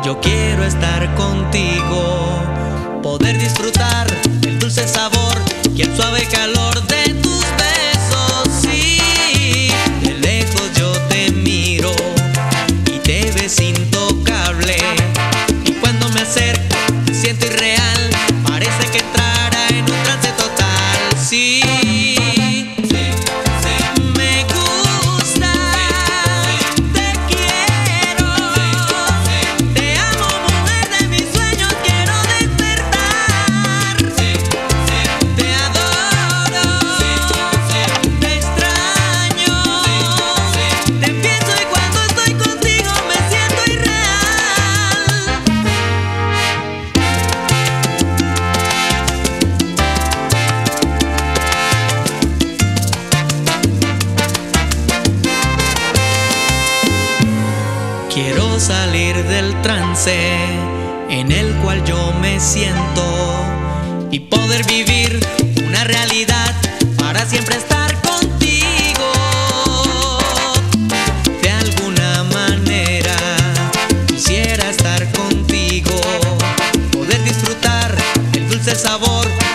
Yo quiero estar contigo, poder disfrutar el dulce sabor y el suave calor de tus besos. Sí, de lejos yo te miro y te ves intocable, y cuando me acerco me siento irreal, parece que entrara en un trance total. Sí. Quiero salir del trance en el cual yo me siento y poder vivir una realidad para siempre estar contigo. De alguna manera quisiera estar contigo, poder disfrutar el dulce sabor